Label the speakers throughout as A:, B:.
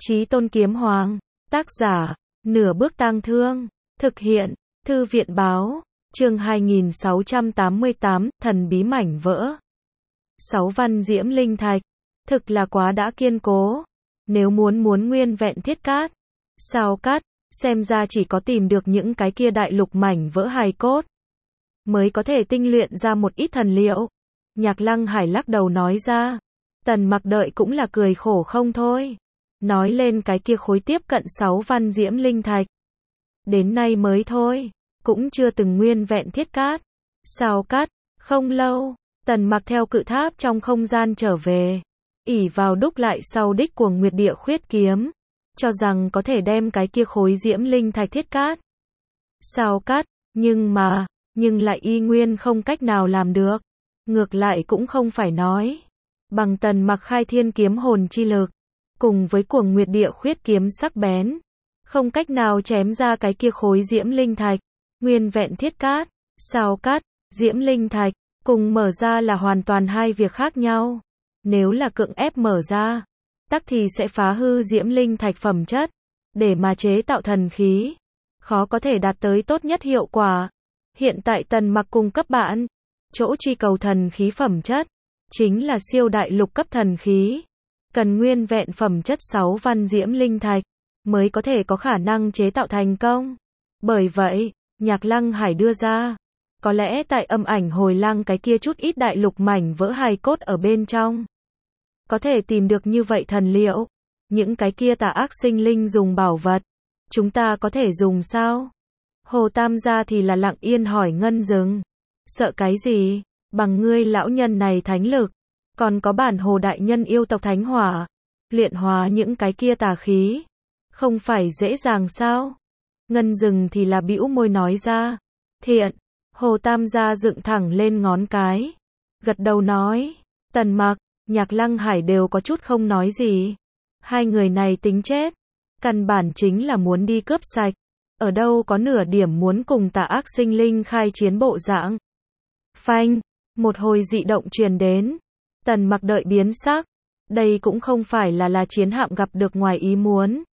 A: Chí Tôn Kiếm Hoàng. Tác giả, Nửa Bước Tang Thương. Thực hiện, Thư viện báo. Chương 2688, Thần bí mảnh vỡ. 6 văn diễm linh thạch. Thực là quá đã kiên cố. Nếu muốn nguyên vẹn thiết cát, sao cát, xem ra chỉ có tìm được những cái kia đại lục mảnh vỡ hài cốt, mới có thể tinh luyện ra một ít thần liệu. Nhạc Lăng Hải lắc đầu nói ra. Tần Mặc đợi cũng là cười khổ không thôi. Nói lên cái kia khối tiếp cận 6 văn diễm linh thạch. Đến nay mới thôi, cũng chưa từng nguyên vẹn thiết cát. Sao cát, không lâu, Tần Mặc theo cự tháp trong không gian trở về. Ỷ vào đúc lại sau đích của Nguyệt Địa Khuyết Kiếm, cho rằng có thể đem cái kia khối diễm linh thạch thiết cát. Sao cát, nhưng lại y nguyên không cách nào làm được. Ngược lại cũng không phải nói. Bằng Tần Mặc khai thiên kiếm hồn chi lực, cùng với cuồng Nguyệt Địa Khuyết Kiếm sắc bén, không cách nào chém ra cái kia khối diễm linh thạch. Nguyên vẹn thiết cát, sao cát, diễm linh thạch, cùng mở ra là hoàn toàn hai việc khác nhau. Nếu là cưỡng ép mở ra, tắc thì sẽ phá hư diễm linh thạch phẩm chất, để mà chế tạo thần khí, khó có thể đạt tới tốt nhất hiệu quả. Hiện tại Tần Mặc cung cấp bạn, chỗ truy cầu thần khí phẩm chất, chính là siêu đại lục cấp thần khí. Cần nguyên vẹn phẩm chất 6 văn diễm linh thạch, mới có thể có khả năng chế tạo thành công. Bởi vậy, Nhạc Lăng Hải đưa ra, có lẽ tại Âm Ảnh Hồi Lăng cái kia chút ít đại lục mảnh vỡ hài cốt ở bên trong, có thể tìm được như vậy thần liệu. Những cái kia tà ác sinh linh dùng bảo vật, chúng ta có thể dùng sao? Hồ Tam gia thì là lặng yên hỏi Ngân Dừng. Sợ cái gì? Bằng ngươi lão nhân này thánh lực, còn có bản Hồ đại nhân yêu tộc thánh hỏa, luyện hóa những cái kia tà khí, không phải dễ dàng sao? Ngân Dừng thì là bĩu môi nói ra. Thiện. Hồ Tam gia dựng thẳng lên ngón cái, gật đầu nói. Tần Mặc, Nhạc Lăng Hải đều có chút không nói gì. Hai người này tính chết, căn bản chính là muốn đi cướp sạch, ở đâu có nửa điểm muốn cùng tà ác sinh linh khai chiến bộ dạng. Phanh, một hồi dị động truyền đến. Tần Mặc đợi biến sắc. Đây cũng không phải là chiến hạm gặp được ngoài ý muốn,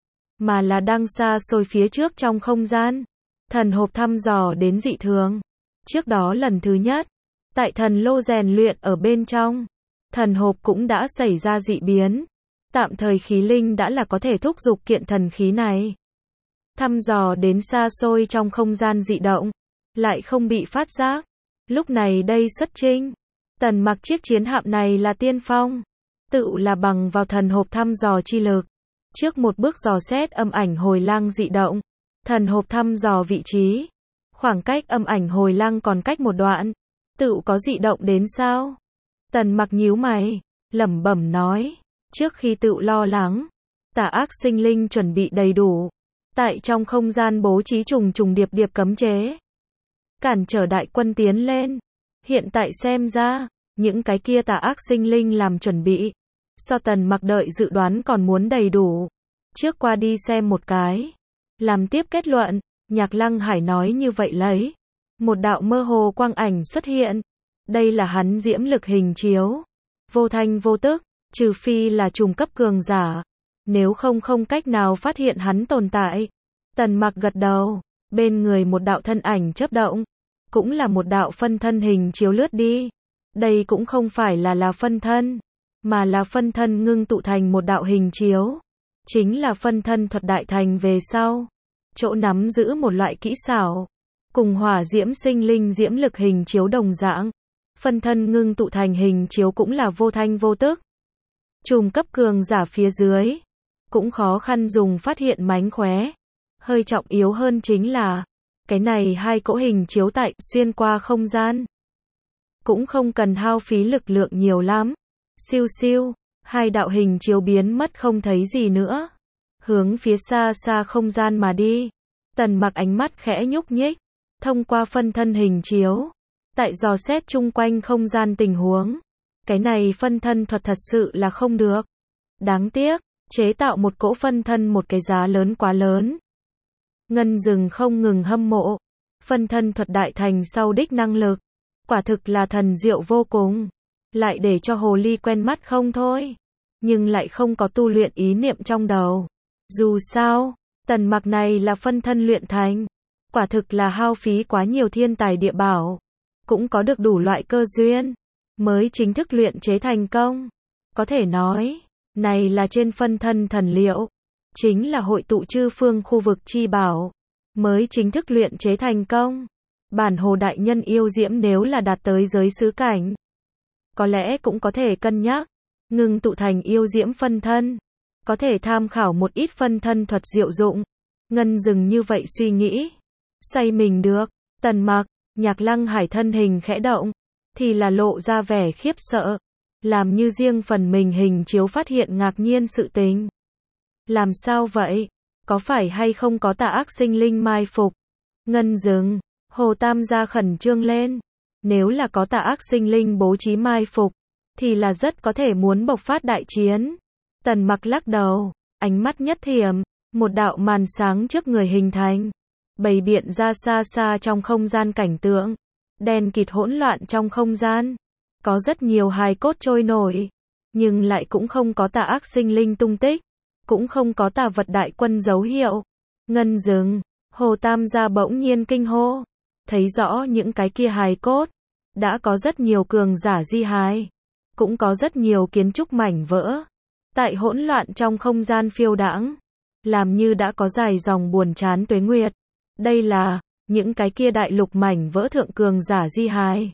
A: mà là đang xa xôi phía trước trong không gian. Thần hộp thăm dò đến dị thường. Trước đó lần thứ nhất, tại thần lô rèn luyện ở bên trong, thần hộp cũng đã xảy ra dị biến. Tạm thời khí linh đã là có thể thúc giục kiện thần khí này. Thăm dò đến xa xôi trong không gian dị động, lại không bị phát giác. Lúc này đây xuất chinh, Tần Mặc chiếc chiến hạm này là tiên phong, tự là bằng vào thần hộp thăm dò chi lực, trước một bước dò xét Âm Ảnh Hồi Lăng dị động. Thần hộp thăm dò vị trí, khoảng cách Âm Ảnh Hồi Lăng còn cách một đoạn, tự có dị động đến sao? Tần Mặc nhíu mày, lẩm bẩm nói, trước khi tự lo lắng, tà ác sinh linh chuẩn bị đầy đủ, tại trong không gian bố trí trùng trùng điệp điệp cấm chế, cản trở đại quân tiến lên. Hiện tại xem ra, những cái kia tà ác sinh linh làm chuẩn bị, so Tần Mặc đợi dự đoán còn muốn đầy đủ. Trước qua đi xem một cái, làm tiếp kết luận. Nhạc Lăng Hải nói như vậy lấy. Một đạo mơ hồ quang ảnh xuất hiện. Đây là hắn diễm lực hình chiếu. Vô thanh vô tức, trừ phi là trùng cấp cường giả. Nếu không cách nào phát hiện hắn tồn tại. Tần Mặc gật đầu. Bên người một đạo thân ảnh chớp động. Cũng là một đạo phân thân hình chiếu lướt đi. Đây cũng không phải là phân thân, mà là phân thân ngưng tụ thành một đạo hình chiếu. Chính là phân thân thuật đại thành về sau. Chỗ nắm giữ một loại kỹ xảo, cùng hỏa diễm sinh linh diễm lực hình chiếu đồng dạng. Phân thân ngưng tụ thành hình chiếu cũng là vô thanh vô tức. Trùng cấp cường giả phía dưới, cũng khó khăn dùng phát hiện mánh khóe. Hơi trọng yếu hơn chính là, cái này hai cỗ hình chiếu tại xuyên qua không gian, cũng không cần hao phí lực lượng nhiều lắm. Siêu siêu, hai đạo hình chiếu biến mất không thấy gì nữa. Hướng phía xa xa không gian mà đi. Tần Mặc ánh mắt khẽ nhúc nhích, thông qua phân thân hình chiếu, tại dò xét chung quanh không gian tình huống. Cái này phân thân thuật thật sự là không được. Đáng tiếc, chế tạo một cỗ phân thân một cái giá lớn quá lớn. Ngân Dừng không ngừng hâm mộ. Phân thân thuật đại thành sau đích năng lực, quả thực là thần diệu vô cùng. Lại để cho hồ ly quen mắt không thôi. nhưng lại không có tu luyện ý niệm trong đầu. Dù sao, Tần Mặc này là phân thân luyện thành, quả thực là hao phí quá nhiều thiên tài địa bảo, cũng có được đủ loại cơ duyên, mới chính thức luyện chế thành công. Có thể nói, này là trên phân thân thần liệu, chính là hội tụ chư phương khu vực chi bảo, mới chính thức luyện chế thành công. Bản Hồ đại nhân yêu diễm nếu là đạt tới giới xứ cảnh, có lẽ cũng có thể cân nhắc ngừng tụ thành yêu diễm phân thân, có thể tham khảo một ít phân thân thuật diệu dụng. Ngân dừng như vậy suy nghĩ, xoay mình được. Tần Mặc, Nhạc Lăng Hải thân hình khẽ động, thì là lộ ra vẻ khiếp sợ, làm như riêng phần mình hình chiếu phát hiện ngạc nhiên sự tình. Làm sao vậy? Có phải hay không có tà ác sinh linh mai phục? Ngân dừng, Hồ Tam gia khẩn trương lên. Nếu là có tà ác sinh linh bố trí mai phục, thì là rất có thể muốn bộc phát đại chiến. Tần Mặc lắc đầu, ánh mắt nhất thiểm, một đạo màn sáng trước người hình thành, bày biện ra xa xa trong không gian cảnh tượng, đen kịt hỗn loạn trong không gian, có rất nhiều hài cốt trôi nổi, nhưng lại cũng không có tà ác sinh linh tung tích, cũng không có tà vật đại quân dấu hiệu. Ngân dừng, Hồ Tam gia bỗng nhiên kinh hô, thấy rõ những cái kia hài cốt, đã có rất nhiều cường giả di hài, cũng có rất nhiều kiến trúc mảnh vỡ, tại hỗn loạn trong không gian phiêu đãng, làm như đã có dài dòng buồn chán tuế nguyệt. Đây là những cái kia đại lục mảnh vỡ thượng cường giả di hài,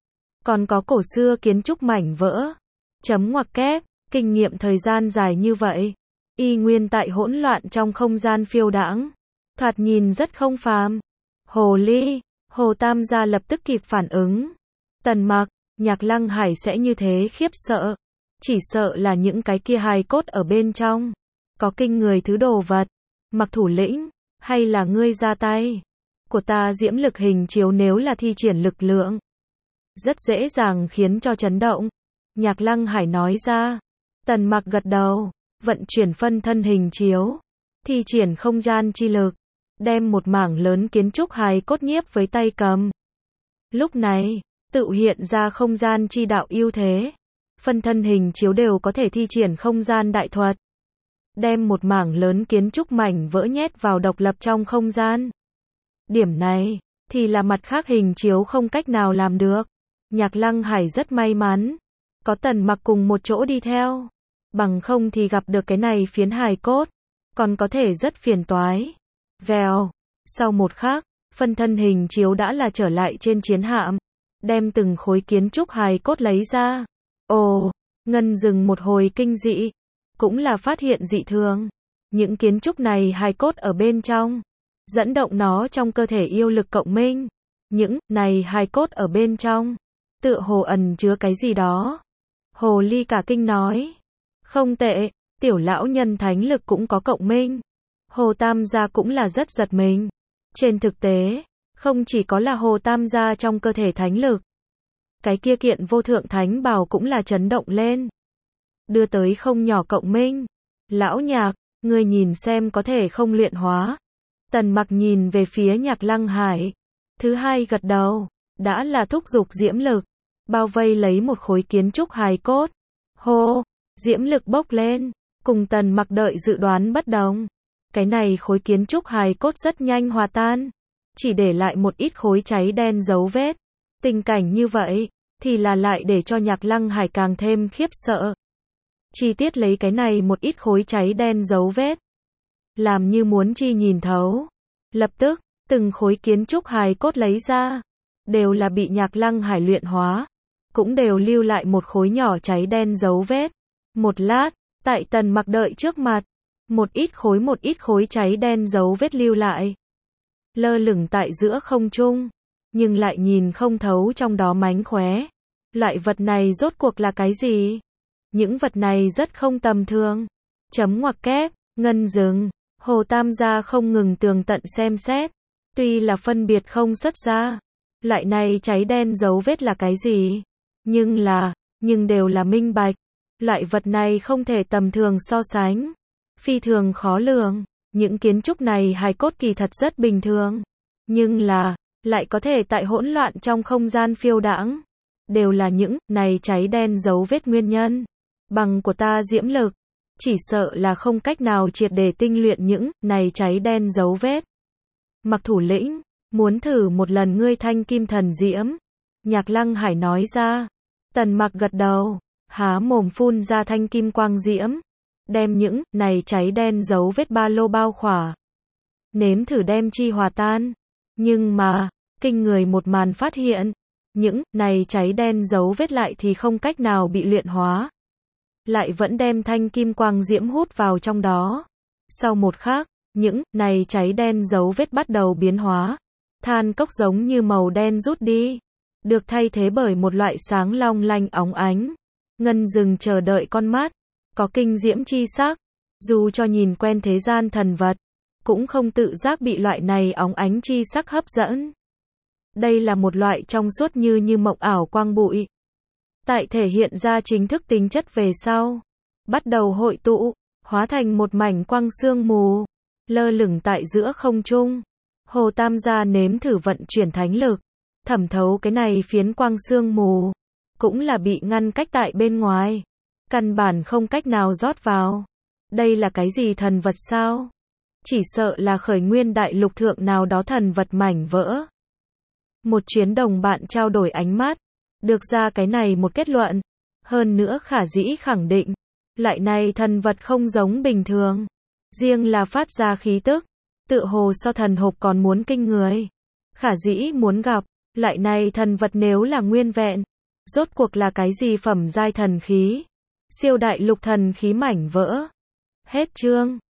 A: còn có cổ xưa kiến trúc mảnh vỡ. Chấm ngoặc kép, kinh nghiệm thời gian dài như vậy, y nguyên tại hỗn loạn trong không gian phiêu đãng, thoạt nhìn rất không phàm. Hồ Ly, Hồ Tam gia lập tức kịp phản ứng. Tần Mặc, Nhạc Lăng Hải sẽ như thế khiếp sợ, chỉ sợ là những cái kia hài cốt ở bên trong có kinh người thứ đồ vật. Mặc thủ lĩnh, hay là ngươi ra tay? Của ta diễm lực hình chiếu nếu là thi triển lực lượng, rất dễ dàng khiến cho chấn động. Nhạc Lăng Hải nói ra. Tần Mặc gật đầu, vận chuyển phân thân hình chiếu, thi triển không gian chi lực, đem một mảng lớn kiến trúc hài cốt nhiếp với tay cầm. Lúc này, tự hiện ra không gian chi đạo ưu thế. Phân thân hình chiếu đều có thể thi triển không gian đại thuật, đem một mảng lớn kiến trúc mảnh vỡ nhét vào độc lập trong không gian. Điểm này, thì là mặt khác hình chiếu không cách nào làm được. Nhạc Lăng Hải rất may mắn, có Tần Mặc cùng một chỗ đi theo, bằng không thì gặp được cái này phiến hài cốt, còn có thể rất phiền toái. Vèo, sau một khắc, phân thân hình chiếu đã là trở lại trên chiến hạm, đem từng khối kiến trúc hài cốt lấy ra. Ồ, Ngân dừng một hồi kinh dị, cũng là phát hiện dị thường. Những kiến trúc này hài cốt ở bên trong, dẫn động nó trong cơ thể yêu lực cộng minh. Những này hài cốt ở bên trong, tựa hồ ẩn chứa cái gì đó. Hồ Ly cả kinh nói, không tệ, tiểu lão nhân thánh lực cũng có cộng minh. Hồ Tam gia cũng là rất giật mình. Trên thực tế, không chỉ có là Hồ Tam gia trong cơ thể thánh lực, cái kia kiện vô thượng thánh bào cũng là chấn động lên, đưa tới không nhỏ cộng minh. Lão Nhạc, ngươi nhìn xem có thể không luyện hóa. Tần Mặc nhìn về phía Nhạc Lăng Hải, thứ hai gật đầu, đã là thúc giục diễm lực, bao vây lấy một khối kiến trúc hài cốt. Hô, diễm lực bốc lên, cùng Tần Mặc đợi dự đoán bất đồng. Cái này khối kiến trúc hài cốt rất nhanh hòa tan, chỉ để lại một ít khối cháy đen dấu vết. Tình cảnh như vậy, thì là lại để cho Nhạc Lăng Hải càng thêm khiếp sợ. Chi tiết lấy cái này một ít khối cháy đen dấu vết, làm như muốn chi nhìn thấu. Lập tức, từng khối kiến trúc hài cốt lấy ra, đều là bị Nhạc Lăng Hải luyện hóa, cũng đều lưu lại một khối nhỏ cháy đen dấu vết. Một lát, tại Tần Mặc đợi trước mặt, một ít khối cháy đen dấu vết lưu lại, lơ lửng tại giữa không trung, nhưng lại nhìn không thấu trong đó mánh khóe. Loại vật này rốt cuộc là cái gì? Những vật này rất không tầm thường. Chấm ngoặc kép, Ngân dừng, Hồ Tam gia không ngừng tường tận xem xét, tuy là phân biệt không xuất ra, loại này cháy đen dấu vết là cái gì, nhưng đều là minh bạch, loại vật này không thể tầm thường so sánh, phi thường khó lường. Những kiến trúc này hài cốt kỳ thật rất bình thường, nhưng lại có thể tại hỗn loạn trong không gian phiêu đãng, đều là những này cháy đen dấu vết nguyên nhân. Bằng của ta diễm lực, chỉ sợ là không cách nào triệt để tinh luyện những này cháy đen dấu vết. Mặc thủ lĩnh, muốn thử một lần ngươi thanh kim thần diễm. Nhạc Lăng Hải nói ra. Tần Mặc gật đầu, há mồm phun ra thanh kim quang diễm, đem những này cháy đen dấu vết ba lô bao khỏa. Nếm thử đem chi hòa tan. Nhưng mà, kinh người một màn phát hiện, những này cháy đen dấu vết lại thì không cách nào bị luyện hóa. Lại vẫn đem thanh kim quang diễm hút vào trong đó. Sau một khắc, những này cháy đen dấu vết bắt đầu biến hóa. Than cốc giống như màu đen rút đi, được thay thế bởi một loại sáng long lanh óng ánh. Ngân rừng chờ đợi con mắt, có kinh diễm chi sắc. Dù cho nhìn quen thế gian thần vật, cũng không tự giác bị loại này óng ánh chi sắc hấp dẫn. Đây là một loại trong suốt như mộng ảo quang bụi. Tại thể hiện ra chính thức tính chất về sau, bắt đầu hội tụ, hóa thành một mảnh quang sương mù, lơ lửng tại giữa không trung. Hồ Tam gia nếm thử vận chuyển thánh lực, thẩm thấu cái này phiến quang sương mù, cũng là bị ngăn cách tại bên ngoài, căn bản không cách nào rót vào. Đây là cái gì thần vật sao? Chỉ sợ là khởi nguyên đại lục thượng nào đó thần vật mảnh vỡ. Một chuyến đồng bạn trao đổi ánh mắt, được ra cái này một kết luận. Hơn nữa khả dĩ khẳng định, loại này thần vật không giống bình thường. Riêng là phát ra khí tức, tựa hồ so thần hộp còn muốn kinh người. Khả dĩ muốn gặp, loại này thần vật nếu là nguyên vẹn, rốt cuộc là cái gì phẩm giai thần khí? Siêu đại lục thần khí mảnh vỡ. Hết chương.